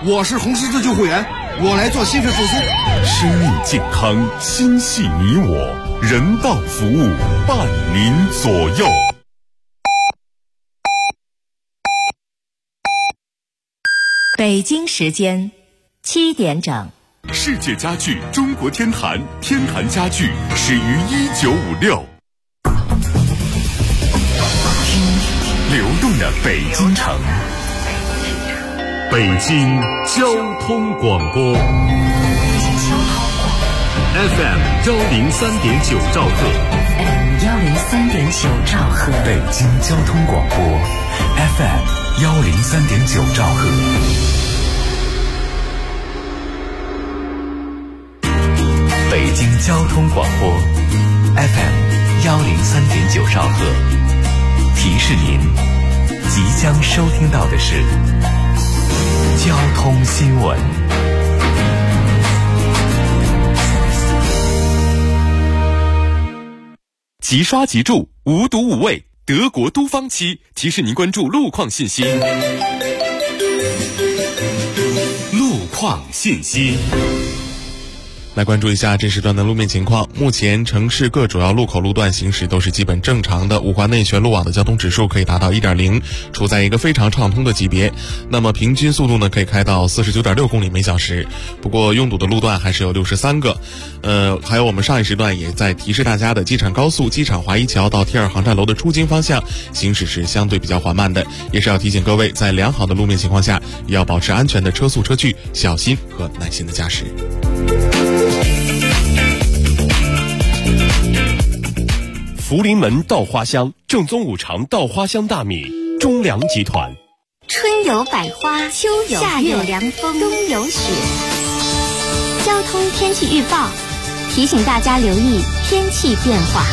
我是红十字救护员，我来做心肺复苏。 生命健康，心系你我，人道服务伴您左右。 北京时间7点整。 世界家具中国天坛，天坛家具始于1956。流动的北京城，北京交通广播 FM 103.9兆赫， 103.9兆赫， 北京交通广播 FM 103.9兆赫。北京交通广播 FM 103.9兆赫，提示您即将收听到的是交通新闻。即刷即住，无毒无味，德国都方漆提示您关注路况信息。路况信息。来关注一下这时段的路面情况。目前城市各主要路口路段行驶都是基本正常的，五环内全路网的交通指数可以达到 1.0， 处在一个非常畅通的级别。那么平均速度呢可以开到 49.6 公里每小时。不过拥堵的路段还是有63个。还有我们上一时段也在提示大家的机场高速机场华一桥到T2航站楼的出京方向行驶是相对比较缓慢的，也是要提醒各位在良好的路面情况下也要保持安全的车速车距，小心和耐心的驾驶。 福临门稻花香，正宗五常稻花香大米，中粮集团。 春有百花，秋有夏有凉风，冬有雪。交通天气预报提醒大家留意天气变化。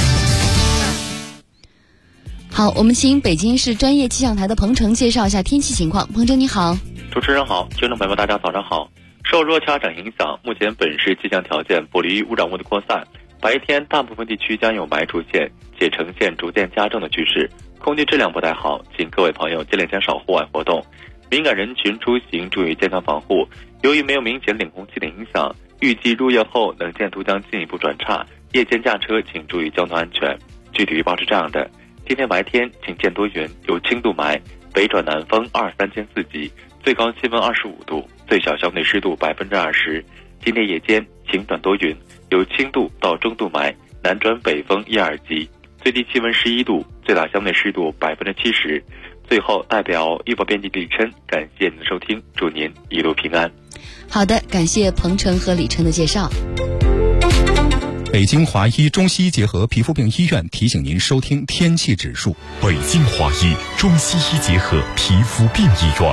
好，我们请北京市专业气象台的彭程介绍一下天气情况。彭程你好。 主持人好，听众朋友们大家早上好。受弱气压掌影响，目前本市气象条件不利于污染物的扩散，白天大部分地区将有霾出现，且呈现逐渐加重的趋势，空气质量不太好，请各位朋友尽量减少户外活动。敏感人群出行注意健康防护。由于没有明显冷空气的影响，预计入夜后能见度将进一步转差，夜间驾车请注意交通安全。具体预报是这样的：今天白天晴见多云，有轻度霾，北转南风2-3间4级，最高气温25度，最小相对湿度20%。今天夜间晴短多云，有轻度到中度霾，南转北风1-2级，最低气温11度，最大相对湿度70%。最后代表预报编辑李琛感谢您的收听，祝您一路平安。 好的，感谢彭程和李琛的介绍。 北京华医中西医结合皮肤病医院提醒您收听天气指数。 北京华医中西医结合皮肤病医院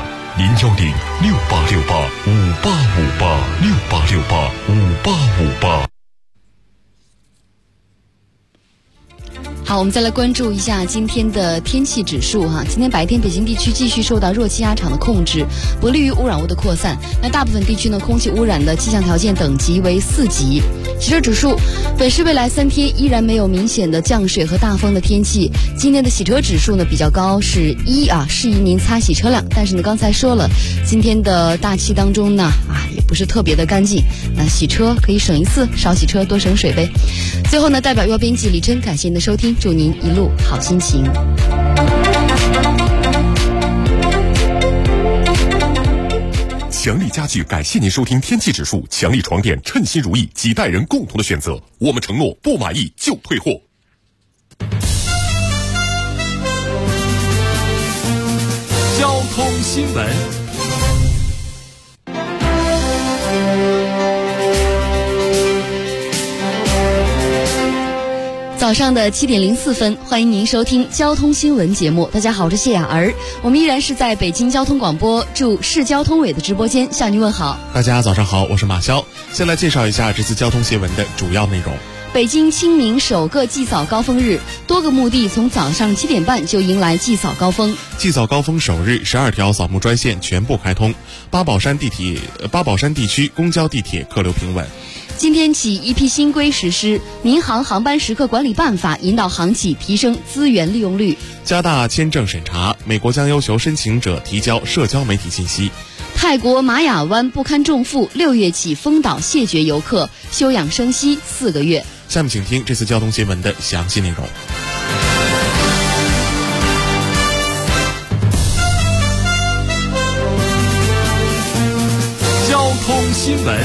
，010-6868-5858，6868-5858。 好，我们再来关注一下今天的天气指数哈。今天白天北京地区继续受到弱气压场的控制，不利于污染物的扩散。那大部分地区呢，空气污染的气象条件等级为4级。洗车指数，北市未来3天依然没有明显的降水和大风的天气。今天的洗车指数呢比较高，是1啊，适宜您擦洗车辆。但是呢，刚才说了，今天的大气当中呢也不是特别的干净。那洗车可以省一次，少洗车多省水呗。最后呢，代表预报编辑李琛感谢您的收听。祝您一路好心情。 强力家具感谢您收听天气指数，强力床垫称心如意，几代人共同的选择，我们承诺不满意就退货。 交通新闻。 早上的7点04分，欢迎您收听交通新闻节目。大家好，我是谢雅儿，我们依然是在北京交通广播驻市交通委的直播间向您问好。 大家早上好，我是马潇。先来介绍一下这次交通新闻的主要内容。 北京清明首个祭扫高峰日，多个墓地从早上7点半就迎来祭扫高峰。 祭扫高峰首日，12条扫墓专线全部开通，八宝山地区公交地铁客流平稳。 今天起，一批新规实施，《民航航班时刻管理办法》引导航企提升资源利用率， 加大签证审查。美国将要求申请者提交社交媒体信息。 泰国玛雅湾不堪重负，6月起封岛谢绝游客，休养生息4个月。 下面请听这次交通新闻的详细内容。 交通新闻。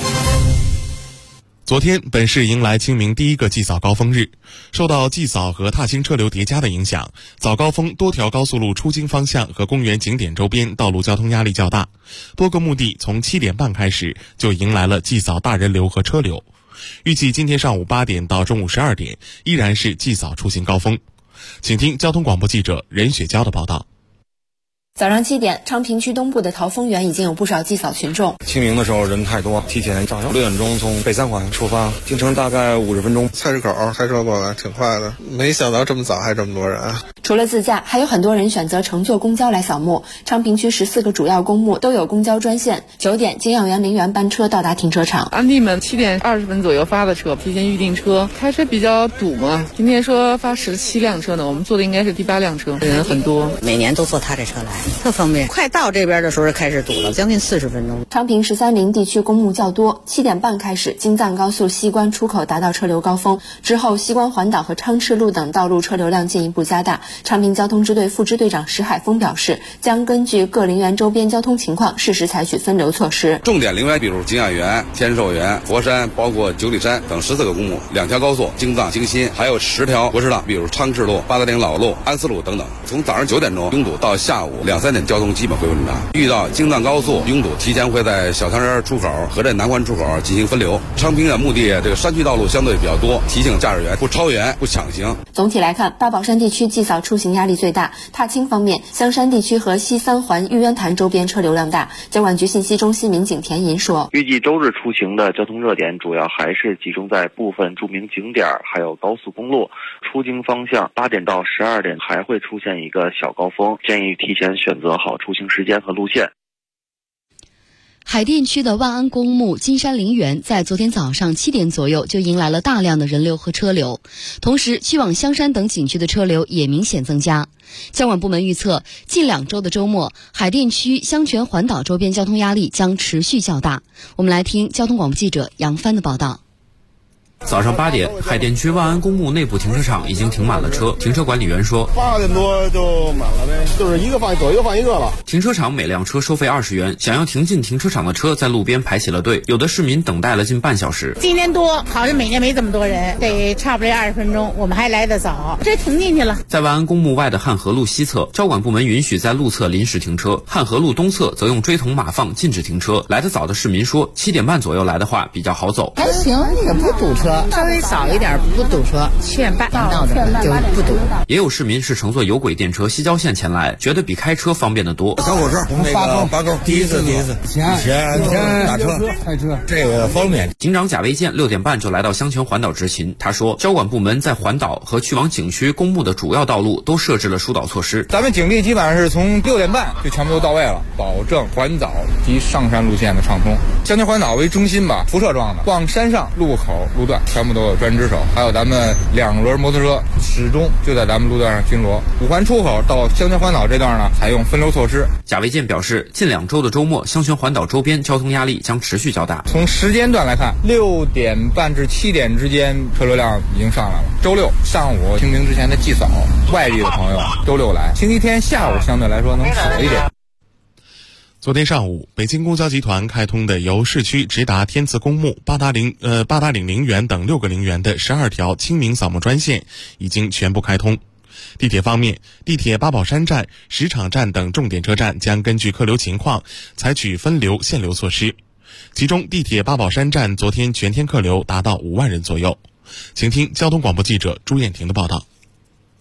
昨天，本市迎来清明第一个祭扫高峰日。受到祭扫和踏青车流叠加的影响，早高峰多条高速路出京方向和公园景点周边道路交通压力较大。多个墓地从7点半开始就迎来了祭扫大人流和车流。预计今天上午8点到中午12点依然是祭扫出行高峰。请听交通广播记者任雪娇的报道。 早上7点，昌平区东部的桃丰园已经有不少祭扫群众。 清明的时候人太多，提前早上6点钟从北三环出发，行程大概50分钟。 菜市口开车过来挺快的，没想到这么早还这么多人。 除了自驾，还有很多人选择乘坐公交来扫墓。昌平区14个主要公墓都有公交专线。9点，景仰园陵园班车到达停车场。 安弟们7点20分左右发的车，提前预订车。开车比较堵嘛，今天说发17辆车呢，我们坐的应该是第8辆车，人很多。 每年都坐他这车来，特方便。快到这边的时候开始堵了，将近40分钟。 昌平13陵地区公墓较多，7点半开始，京藏高速西关出口达到车流高峰，之后西关环岛和昌赤路等道路车流量进一步加大。昌平交通支队副支队长石海峰表示，将根据各陵园周边交通情况，适时采取分流措施。 重点陵园比如景仰园、天寿园、佛山，包括九里山等14个公墓，2条高速京藏京新，还有10条国师道，比如昌赤路、八达岭老路、安思路等等。从早上9点钟拥堵到下午2、3点，交通基本恢复正常。遇到京藏高速拥堵，提前会在小汤山出口、河镇南环出口进行分流。昌平的墓地这个山区道路相对比较多，提醒驾驶员不超员、不抢行。 总体来看，八宝山地区祭扫出行压力最大。踏青方面，香山地区和西三环玉渊潭周边车流量大。交管局信息中心民警田银说， 预计周日出行的交通热点主要还是集中在部分著名景点还有高速公路。出京方向8点到12点还会出现一个小高峰，建议提前选择好出行时间和路线。 海淀区的万安公墓金山陵园在昨天早上7点左右就迎来了大量的人流和车流，同时去往香山等景区的车流也明显增加。交管部门预测，近2周的周末，海淀区香泉环岛周边交通压力将持续较大。我们来听交通广播记者杨帆的报道。 早上8点，海淀区万安公墓内部停车场已经停满了车。停车管理员说 ，8点多就满了呗，就是一个放左一个放一个了。 停车场每辆车收费20元，想要停进停车场的车在路边排起了队，有的市民等待了近半小时。 今年多，好像每年没这么多人，得差不多20分钟，我们还来得早，这停进去了。 在万安公墓外的汉河路西侧，交管部门允许在路侧临时停车，汉河路东侧则用锥筒码放禁止停车。来得早的市民说，7点半左右来的话比较好走， 还行，也不堵车。稍微早一点不堵车，7点半到的就不堵。 也有市民是乘坐有轨电车西郊线前来，觉得比开车方便得多。 小火车，八沟，第一次，前打车开车，这个方便。 警长贾维建6点半就来到香泉环岛执勤，他说，交管部门在环岛和去往景区公墓的主要道路都设置了疏导措施。 咱们警力基本上是从6点半就全部都到位了，保证环岛及上山路线的畅通。香泉环岛为中心吧，辐射状的，往山上路口路段全部都有专职手，还有咱们2轮摩托车始终就在咱们路段上巡逻。5环出口到香泉环岛这段呢，采用分流措施。 贾维建表示，近2周的周末，香泉环岛周边交通压力将持续较大。 从时间段来看，6点半至7点之间车流量已经上来了。周六上午清明之前的祭扫，外地的朋友周六来，星期天下午相对来说能少一点。 昨天上午，北京公交集团开通的由市区直达天慈公墓、八达岭陵园等6个陵园的12条清明扫墓专线已经全部开通。地铁方面，地铁八宝山站、石场站等重点车站将根据客流情况采取分流限流措施。其中，地铁八宝山站昨天全天客流达到5万人左右。请听交通广播记者朱艳婷的报道。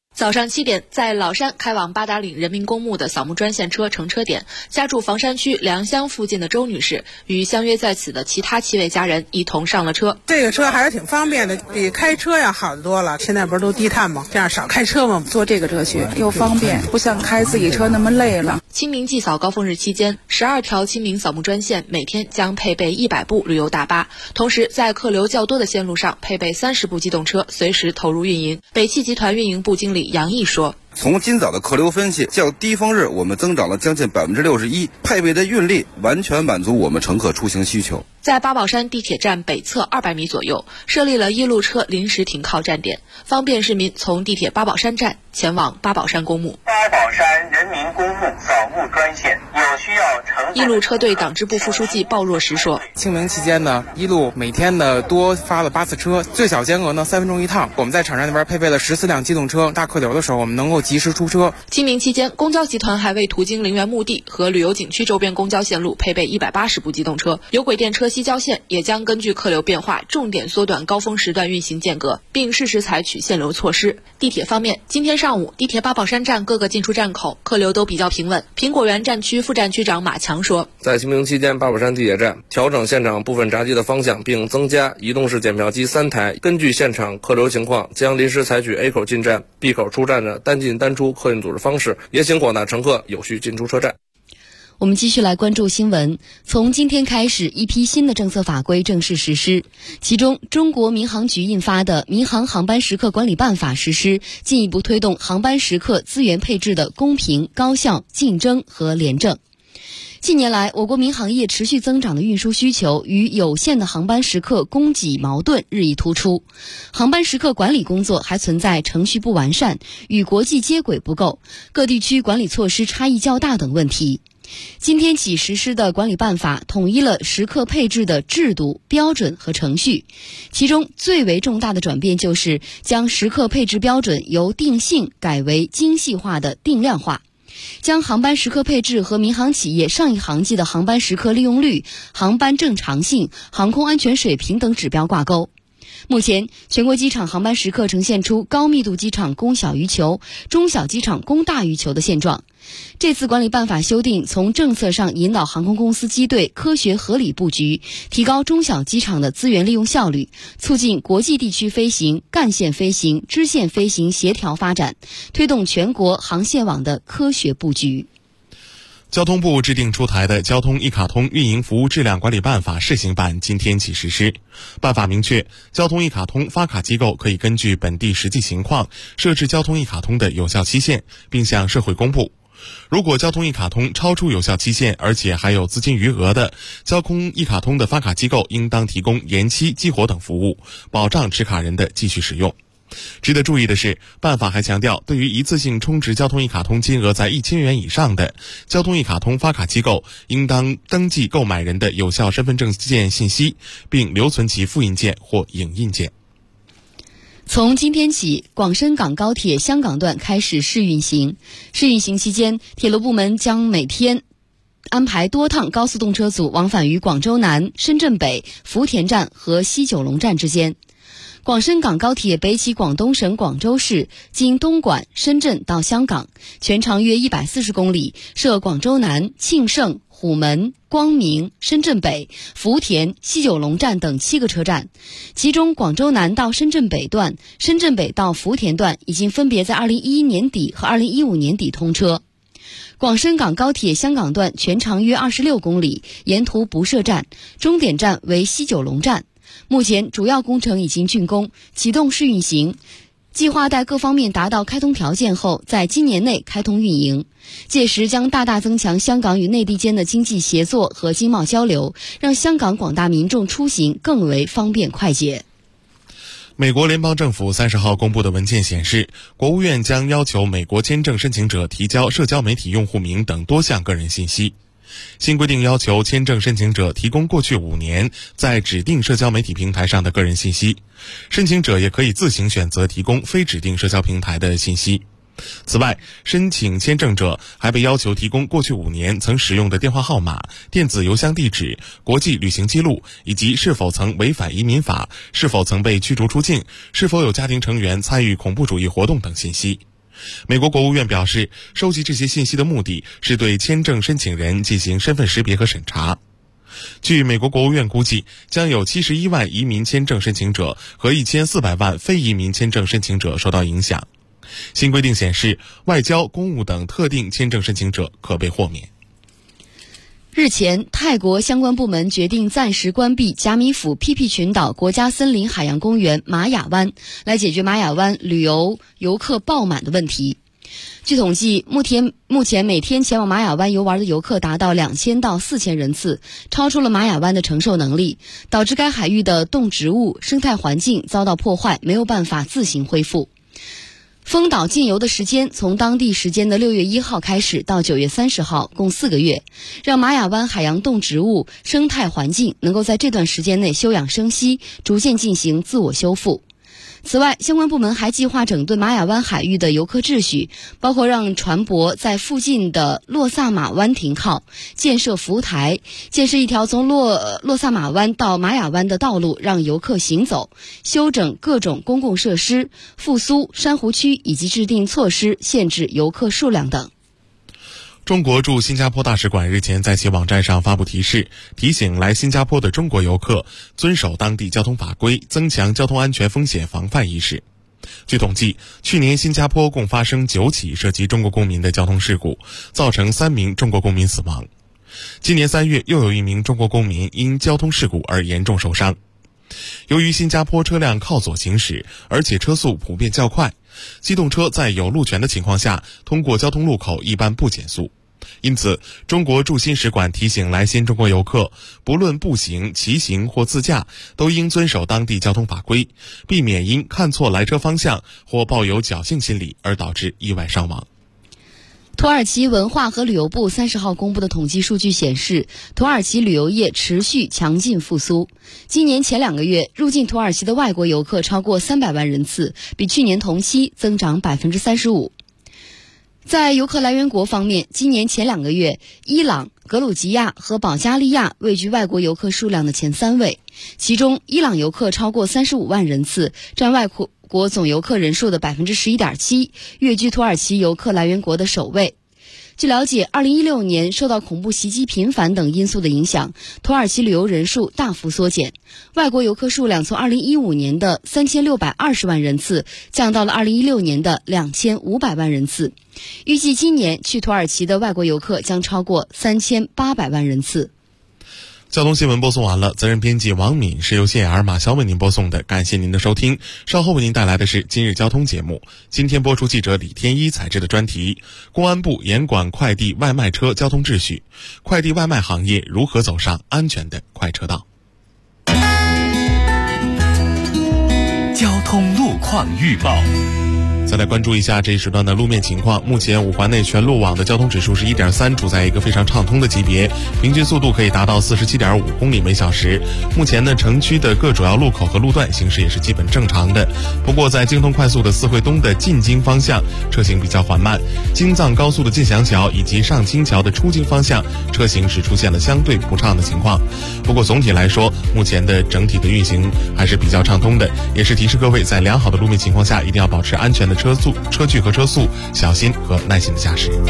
早上7点，在老山开往八达岭人民公墓的扫墓专线车乘车点，家住房山区良乡附近的周女士与相约在此的其他7位家人一同上了车。 这个车还是挺方便的，比开车要好得多了。现在不是都低碳吗？这样少开车嘛， 坐这个车去又方便，不像开自己车那么累了。 清明祭扫高峰日期间，12条清明扫墓专线每天将配备100部旅游大巴，同时在客流较多的线路上配备30部机动车，随时投入运营。北汽集团运营部经理杨毅说， 从今早的客流分析，较低峰日我们增长了将近61%，配备的运力完全满足我们乘客出行需求。 在八宝山地铁站北侧200米左右设立了1路车临时停靠站点，方便市民从地铁八宝山站前往八宝山公墓。 八宝山人民公墓扫墓专线有需要乘 1路车队党支部副书记鲍若石说， 清明期间呢，1路每天呢多发了8次车，最小间隔呢3分钟一趟。我们在场站那边配备了14辆机动车，大客流的时候我们能够及时出车。 清明期间，公交集团还为途经陵园墓地和旅游景区周边公交线路配备180部机动车，有轨电车西郊线也将根据客流变化，重点缩短高峰时段运行间隔，并适时采取限流措施。地铁方面，今天上午，地铁八宝山站各个进出站口客流都比较平稳。苹果园站区副站区长马强说， 在清明期间，八宝山地铁站调整现场部分闸机的方向，并增加移动式检票机3台，根据现场客流情况，将临时采取 A 口进站、B 口出站的单进单出客运组织方式，也请广大乘客有序进出车站。 我们继续来关注新闻。从今天开始，一批新的政策法规正式实施，其中中国民航局印发的《民航航班时刻管理办法》实施，进一步推动航班时刻资源配置的公平、高效、竞争和廉政。近年来，我国民航业持续增长的运输需求与有限的航班时刻供给矛盾日益突出，航班时刻管理工作还存在程序不完善、与国际接轨不够、各地区管理措施差异较大等问题。今天起实施的管理办法统一了时刻配置的制度、标准和程序，其中最为重大的转变就是将时刻配置标准由定性改为精细化的定量化，将航班时刻配置和民航企业上一航季的航班时刻利用率、航班正常性、航空安全水平等指标挂钩。目前，全国机场航班时刻呈现出高密度机场供小于求、中小机场供大于求的现状。这次管理办法修订，从政策上引导航空公司机队科学合理布局，提高中小机场的资源利用效率，促进国际地区飞行、干线飞行、支线飞行协调发展，推动全国航线网的科学布局。 交通部制定出台的《交通一卡通运营服务质量管理办法》试行版今天起实施。办法明确，交通一卡通发卡机构可以根据本地实际情况设置交通一卡通的有效期限，并向社会公布。如果交通一卡通超出有效期限，而且还有资金余额的，交通一卡通的发卡机构应当提供延期、激活等服务，保障持卡人的继续使用。值得注意的是，办法还强调，对于一次性充值交通一卡通金额在1000元以上的交通一卡通发卡机构，应当登记购买人的有效身份证件信息，并留存其复印件或影印件。 从今天起，广深港高铁香港段开始试运行。试运行期间，铁路部门将每天安排多趟高速动车组往返于广州南、深圳北、福田站和西九龙站之间。广深港高铁北起广东省广州市，经东莞、深圳到香港，全长约140公里，设广州南、庆盛、虎门、光明、深圳北、福田、西九龙站等7个车站，其中广州南到深圳北段、深圳北到福田段已经分别在2011年底和2015年底通车。广深港高铁香港段全长约26公里，沿途不设站，终点站为西九龙站。目前主要工程已经竣工，启动试运行，计划待各方面达到开通条件后，在今年内开通运营。届时将大大增强香港与内地间的经济协作和经贸交流，让香港广大民众出行更为方便快捷。 美国联邦政府30号公布的文件显示，国务院将要求美国签证申请者提交社交媒体用户名等多项个人信息。新规定要求签证申请者提供过去5年在指定社交媒体平台上的个人信息，申请者也可以自行选择提供非指定社交平台的信息。此外，申请签证者还被要求提供过去5年曾使用的电话号码、电子邮箱地址、国际旅行记录，以及是否曾违反移民法、是否曾被驱逐出境、是否有家庭成员参与恐怖主义活动等信息。 美国国务院表示，收集这些信息的目的是对签证申请人进行身份识别和审查。据美国国务院估计，将有71万移民签证申请者和1400万非移民签证申请者受到影响。新规定显示，外交、公务等特定签证申请者可被豁免。 日前，泰国相关部门决定暂时关闭甲米府皮皮群岛国家森林海洋公园玛雅湾，来解决玛雅湾旅游游客爆满的问题。据统计，目前每天前往玛雅湾游玩的游客达到2000到4000人次，超出了玛雅湾的承受能力，导致该海域的动植物生态环境遭到破坏，没有办法自行恢复。封岛禁游的时间从当地时间的6月1号开始到9月30号，共4个月，让玛雅湾海洋动植物生态环境能够在这段时间内休养生息，逐渐进行自我修复。此外，相关部门还计划整顿玛雅湾海域的游客秩序，包括让船舶在附近的洛萨马湾停靠，建设浮台，建设一条从洛萨马湾到玛雅湾的道路让游客行走，修整各种公共设施，复苏珊瑚区，以及制定措施限制游客数量等。 中国驻新加坡大使馆日前在其网站上发布提示，提醒来新加坡的中国游客遵守当地交通法规，增强交通安全风险防范意识。据统计，去年新加坡共发生9起涉及中国公民的交通事故，造成3名中国公民死亡。今年3月，又有1名中国公民因交通事故而严重受伤。由于新加坡车辆靠左行驶，而且车速普遍较快，机动车在有路权的情况下通过交通路口一般不减速。因此，中国驻新使馆提醒来新中国游客，不论步行、骑行或自驾，都应遵守当地交通法规，避免因看错来车方向或抱有侥幸心理而导致意外伤亡。 土耳其文化和旅游部30号公布的统计数据显示，土耳其旅游业持续强劲复苏。今年前2个月，入境土耳其的外国游客超过300万人次，比去年同期增长35%。在游客来源国方面，今年前2个月，伊朗、格鲁吉亚和保加利亚位居外国游客数量的前3位，其中伊朗游客超过35万人次，占外国总游客人数的 11.7%， 跃居土耳其游客来源国的首位。据了解，2016年受到恐怖袭击频繁等因素的影响，土耳其旅游人数大幅缩减，外国游客数量从2015年的3620万人次降到了2016年的2500万人次。预计今年去土耳其的外国游客将超过3800万人次。 交通新闻播送完了，责任编辑王敏，是由谢雅尔、马潇为您播送的，感谢您的收听。稍后为您带来的是今日交通节目。今天播出记者李天一采制的专题：公安部严管快递外卖车交通秩序，快递外卖行业如何走上安全的快车道？ 交通路况预报。 再来关注一下这一时段的路面情况。目前五环内全路网的交通指数是 1.3， 处在一个非常畅通的级别，平均速度可以达到 47.5 公里每小时。目前呢，城区的各主要路口和路段行驶也是基本正常的。不过在京通快速的四惠东的进京方向车行比较缓慢，京藏高速的进祥桥以及上清桥的出京方向车行是出现了相对不畅的情况。不过总体来说，目前的整体的运行还是比较畅通的，也是提示各位在良好的路面情况下一定要保持安全的车距和车速，小心和耐心的驾驶。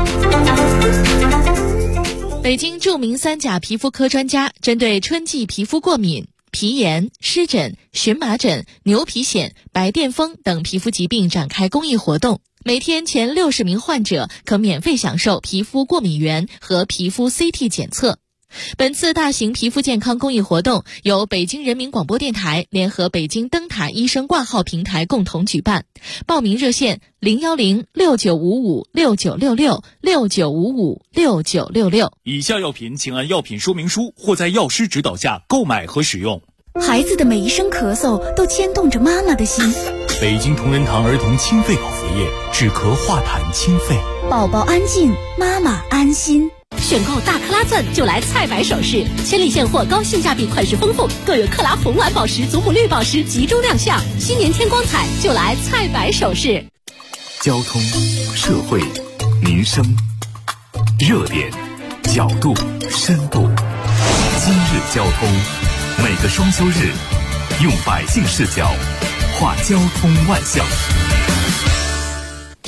北京著名3甲皮肤科专家针对春季皮肤过敏、皮炎、湿疹、荨麻疹、牛皮癣、白癜风等皮肤疾病展开公益活动，每天前60名患者可免费享受皮肤过敏原和皮肤 CT 检测。本次大型皮肤健康公益活动由北京人民广播电台联合北京灯塔医生挂号平台共同举办，报名热线01069556966 69556966。 以下药品请按药品说明书或在药师指导下购买和使用。 孩子的每一声咳嗽都牵动着妈妈的心。 北京同仁堂儿童清肺口服液，止咳化痰清肺。 宝宝安静，妈妈安心。 选购大克拉钻就来菜百首饰，千里现货，高性价比，款式丰富，更有克拉红蓝宝石、祖母绿宝石集中亮相。新年添光彩，就来菜百首饰。 交通、社会、民生，热点、角度、深度。今日交通，每个双休日，用百姓视角，话交通万象。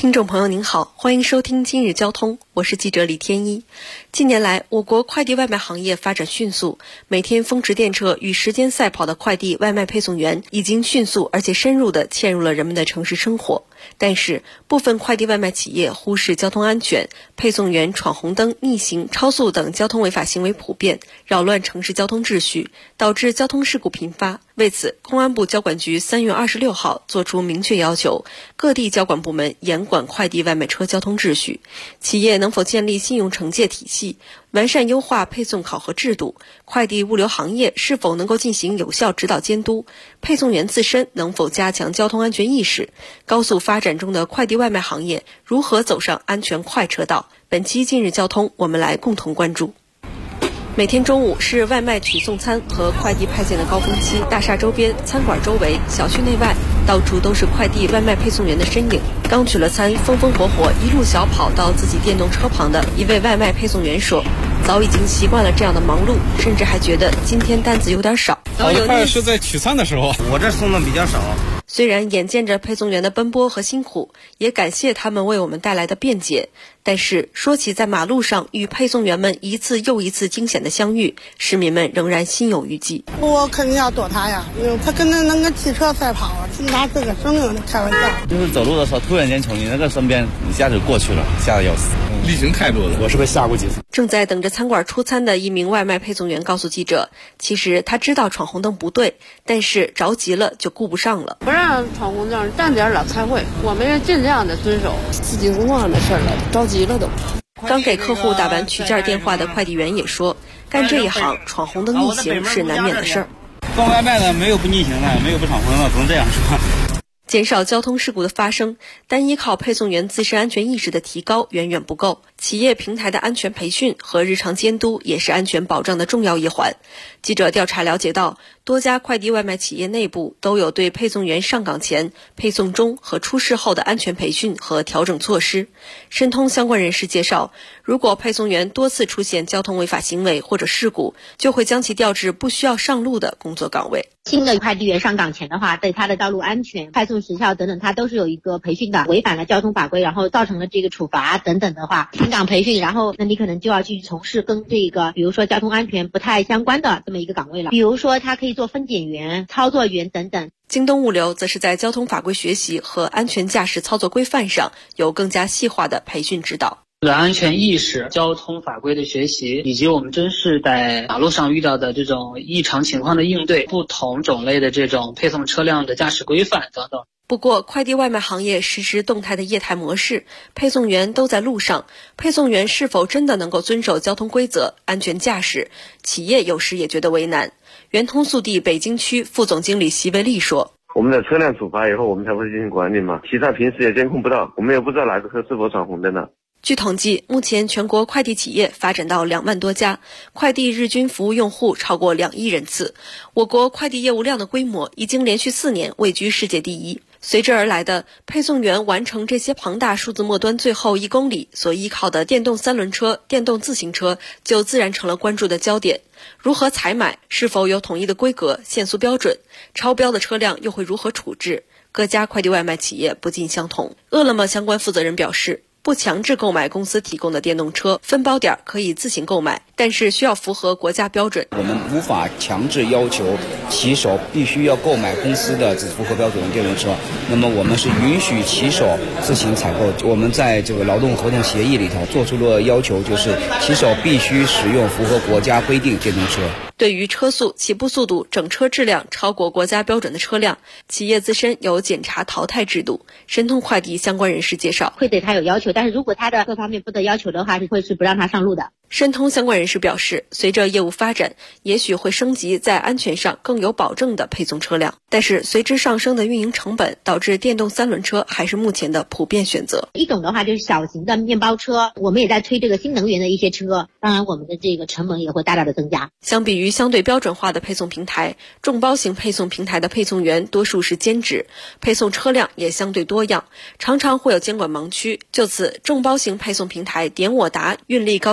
听众朋友您好，欢迎收听今日交通，我是记者李天一。近年来，我国快递外卖行业发展迅速，每天风驰电掣与时间赛跑的快递外卖配送员已经迅速而且深入地嵌入了人们的城市生活。但是，部分快递外卖企业忽视交通安全，配送员闯红灯、逆行、超速等交通违法行为普遍，扰乱城市交通秩序，导致交通事故频发。为此，公安部交管局3月26号作出明确要求，各地交管部门严管快递外卖车交通秩序，企业能否建立信用惩戒体系，完善优化配送考核制度，快递物流行业是否能够进行有效指导监督，配送员自身能否加强交通安全意识，高速发展中的快递外卖行业如何走上安全快车道。本期今日交通，我们来共同关注。每天中午是外卖取送餐和快递派件的高峰期，大厦周边、餐馆周围、小区内外，到处都是快递外卖配送员的身影。刚取了餐，风风火火一路小跑到自己电动车旁的一位外卖配送员说，早已经习惯了这样的忙碌，甚至还觉得今天单子有点少。 我的快是在取餐的时候，我这送的比较少。 虽然眼见着配送员的奔波和辛苦，也感谢他们为我们带来的便捷，但是说起在马路上与配送员们一次又一次惊险的相遇，市民们仍然心有余悸。 我肯定要躲他呀，因为他跟着那个汽车赛跑，听他这个声音开玩笑。 就是走路的时候突然间从你那个身边一下就过去了，吓得要死。 例行太多了，我是被吓过几次。 正在等着餐馆出餐的一名外卖配送员告诉记者，其实他知道闯红灯不对，但是着急了就顾不上了。 不让闯红灯，站点老开会，我们要尽量的遵守。 司机工作的事了，着急了都。 刚给客户打完取件电话的快递员也说，干这一行闯红灯逆行是难免的事儿。 送外卖的没有不逆行的，没有不闯红灯的，不能这样说。 减少交通事故的发生，单依靠配送员自身安全意识的提高远远不够，企业平台的安全培训和日常监督也是安全保障的重要一环。记者调查了解到，多家快递外卖企业内部都有对配送员上岗前、配送中和出事后的安全培训和调整措施。申通相关人士介绍，如果配送员多次出现交通违法行为或者事故，就会将其调至不需要上路的工作岗位。 新的快递员上岗前的话，对他的道路安全、派送时效等等，他都是有一个培训的。违反了交通法规，然后造成了这个处罚等等的话，停岗培训，然后那你可能就要去从事跟这个，比如说交通安全不太相关的这么一个岗位了。比如说，他可以做分拣员、操作员等等。 京东物流则是在交通法规学习和安全驾驶操作规范上有更加细化的培训指导。 安全意识、交通法规的学习，以及我们真是在马路上遇到的这种异常情况的应对，不同种类的这种配送车辆的驾驶规范等等。 不过，快递外卖行业实施动态的业态模式，配送员都在路上，配送员是否真的能够遵守交通规则、安全驾驶，企业有时也觉得为难。圆通速递北京区副总经理席维利说， 我们的车辆处罚以后，我们才会进行管理嘛，其他平时也监控不到，我们也不知道哪个车是否闯红灯的。 据统计，目前全国快递企业发展到2万多家，快递日均服务用户超过2亿人次。我国快递业务量的规模已经连续4年位居世界第一。随之而来的配送员完成这些庞大数字末端最后1公里所依靠的电动3轮车、电动自行车，就自然成了关注的焦点。如何采买？是否有统一的规格、限速标准？超标的车辆又会如何处置？各家快递外卖企业不尽相同。饿了么相关负责人表示，不强制购买公司提供的电动车，分包点可以自行购买，但是需要符合国家标准。 我们无法强制要求骑手必须要购买公司的符合标准的电动车，那么我们是允许骑手自行采购。我们在这个劳动合同协议里头做出了要求，就是骑手必须使用符合国家规定电动车。 对于车速、起步速度、整车质量超过国家标准的车辆，企业自身有检查淘汰制度。申通快递相关人士介绍， 会对他有要求，但是如果他的各方面不得要求的话，会不让他上路的。 申通相关人士表示，随着业务发展，也许会升级在安全上更有保证的配送车辆，但是随之上升的运营成本，导致电动3轮车还是目前的普遍选择。 一种的话就是小型的面包车，我们也在推这个新能源的一些车，当然我们的这个成本也会大大的增加。 相比于相对标准化的配送平台，众包型配送平台的配送员多数是兼职，配送车辆也相对多样，常常会有监管盲区。就此，众包型配送平台点我达运力高级总监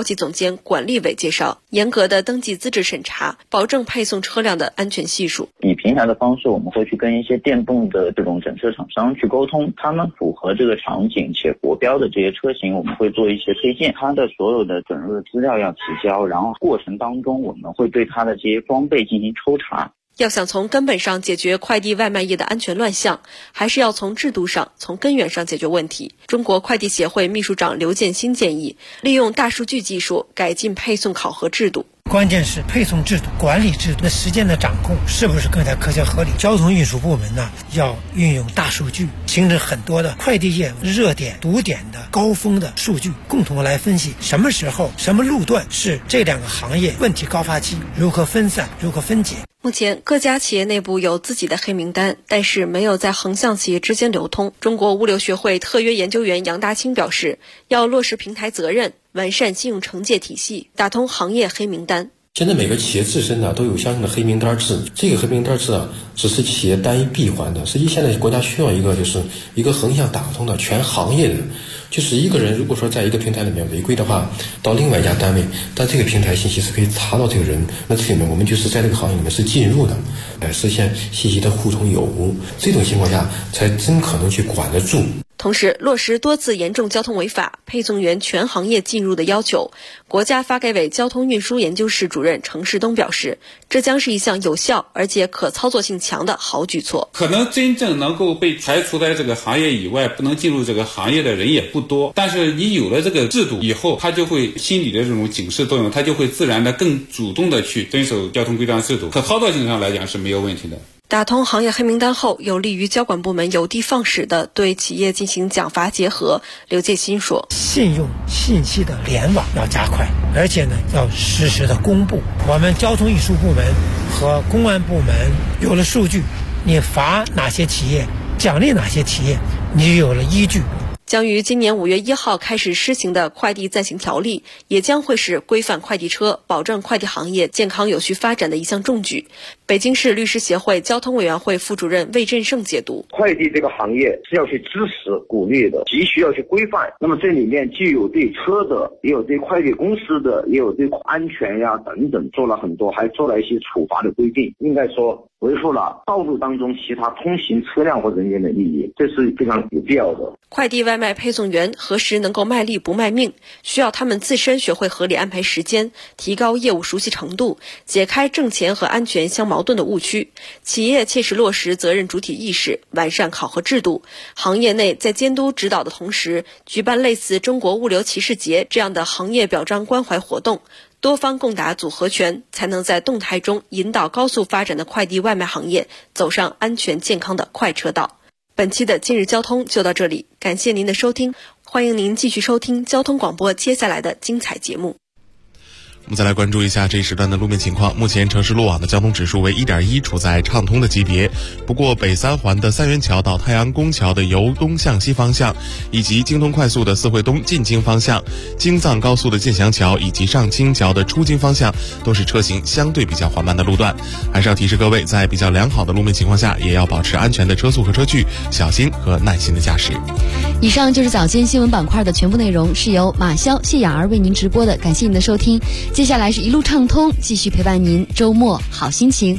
检管理委介绍，严格的登记资质审查，保证配送车辆的安全系数。 以平台的方式，我们会去跟一些电动的这种整车厂商去沟通，他们符合这个场景且国标的这些车型，我们会做一些推荐，它的所有的准入的资料要提交，然后过程当中我们会对它的这些装备进行抽查。 要想从根本上解决快递外卖业的安全乱象，还是要从制度上、从根源上解决问题。中国快递协会秘书长刘建新建议，利用大数据技术改进配送考核制度。 关键是配送制度、管理制度的时间的掌控是不是更加科学合理？交通运输部门呢，要运用大数据，形成很多的快递业务热点、堵点的高峰的数据，共同来分析什么时候、什么路段是这两个行业问题高发期，如何分散、如何分解。 目前各家企业内部有自己的黑名单，但是没有在横向企业之间流通。中国物流学会特约研究员杨大清表示，要落实平台责任，完善信用惩戒体系，打通行业黑名单。 现在每个企业自身呢都有相应的黑名单制，这个黑名单制啊只是企业单一闭环的，实际现在国家需要一个就是一个横向打通的全行业的，就是一个人如果说在一个平台里面违规的话，到另外一家单位，但这个平台信息是可以查到这个人，那这里面我们就是在这个行业里面是进入的，来实现信息的互通有无，这种情况下才真可能去管得住。 同时落实多次严重交通违法、配送员全行业进入的要求。国家发改委交通运输研究室主任程世东表示，这将是一项有效而且可操作性强的好举措。 可能真正能够被排除在这个行业以外，不能进入这个行业的人也不多，但是你有了这个制度以后，他就会心理的这种警示作用，他就会自然的更主动的去遵守交通规章制度，可操作性上来讲是没有问题的。 打通行业黑名单后，有利于交管部门有的放矢的对企业进行奖罚结合。刘建新说， 信用信息的联网要加快，而且呢要实时的公布。我们交通运输部门和公安部门有了数据，你罚哪些企业，奖励哪些企业，你就有了依据。 将于今年5月1号开始施行的快递暂行条例，也将会是规范快递车、保证快递行业健康有序发展的一项重举。北京市律师协会交通委员会副主任魏振胜解读， 快递这个行业是要去支持、鼓励的，急需要去规范。那么这里面既有对车的，也有对快递公司的，也有对安全呀等等做了很多，还做了一些处罚的规定。应该说维护了道路当中其他通行车辆或人员的利益，这是非常有必要的。 快递外卖配送员何时能够卖力不卖命，需要他们自身学会合理安排时间，提高业务熟悉程度，解开挣钱和安全相矛盾的误区。企业切实落实责任主体意识，完善考核制度。行业内在监督指导的同时，举办类似中国物流骑士节这样的行业表彰关怀活动，多方共打组合拳，才能在动态中引导高速发展的快递外卖行业走上安全健康的快车道。本期的今日交通就到这里，感谢您的收听，欢迎您继续收听交通广播接下来的精彩节目。 我们再来关注一下这一时段的路面情况。目前城市路网的交通指数为 1.1， 处在畅通的级别。不过北三环的三元桥到太阳宫桥的由东向西方向，以及京通快速的四惠东进京方向，京藏高速的进祥桥以及上清桥的出京方向，都是车行相对比较缓慢的路段。还是要提示各位，在比较良好的路面情况下，也要保持安全的车速和车距，小心和耐心的驾驶。 以上就是早间新闻板块的全部内容，是由马潇、谢雅儿为您直播的，感谢您的收听。接下来是一路畅通，继续陪伴您周末好心情。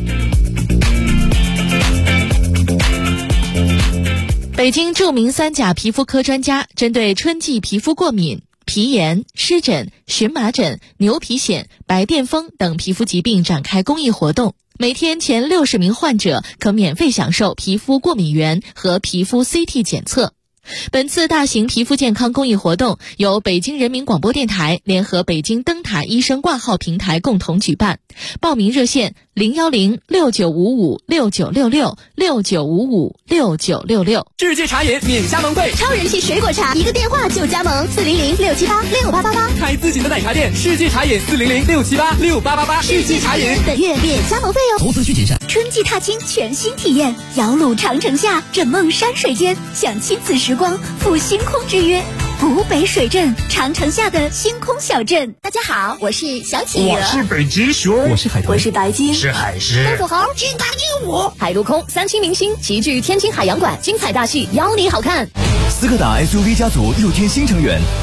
北京著名3甲皮肤科专家针对春季皮肤过敏、皮炎、湿疹、荨麻疹、牛皮癣、白癜风等皮肤疾病展开公益活动。每天前60名患者可免费享受皮肤过敏原和皮肤 CT 检测。本次大型皮肤健康公益活动由北京人民广播电台联合北京灯塔医生挂号平台共同举办，报名热线010-6955-6966，6955-6966。 世界茶饮免加盟费， 超人气水果茶，一个电话就加盟，400-678-6888。 开自己的奶茶店，世界茶饮400-678-6888。世界茶饮本月免加盟费哦。 投资需谨慎。 春季踏青全新体验，摇橹长城下，枕梦山水间，享亲子时光，赴星空之约。湖北水镇长城下的星空小镇。大家好，我是小企鹅， 我是北极熊， 我是海豚，我是白鲸， 是海狮， 东土豪，金大鹦鹉，海陆空3栖明星齐聚天津海洋馆，精彩大戏邀你好看。 斯柯达 SUV 家族又添新成员。